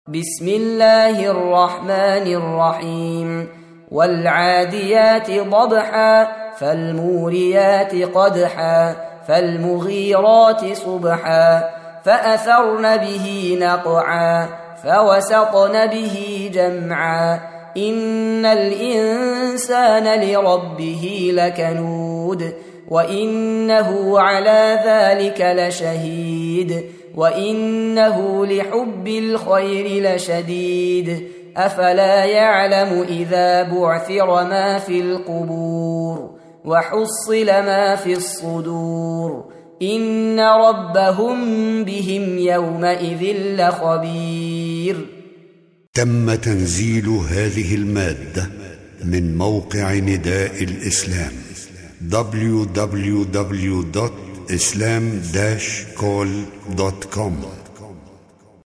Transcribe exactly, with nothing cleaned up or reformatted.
بسم الله الرحمن الرحيم والعاديات ضبحا فالموريات قدحا فالمغيرات صبحا فأثرن به نقعا فوسطن به جمعا إن الإنسان لربه لكنود وإنه على ذلك لشهيد وإنه لحب الخير لشديد أفلا يعلم إذا بعثر ما في القبور وحصل ما في الصدور إن ربهم بهم يومئذ لخبير. تم تنزيل هذه المادة من موقع نداء الإسلام دبليو دبليو دبليو دوت islam dash call دوت كوم.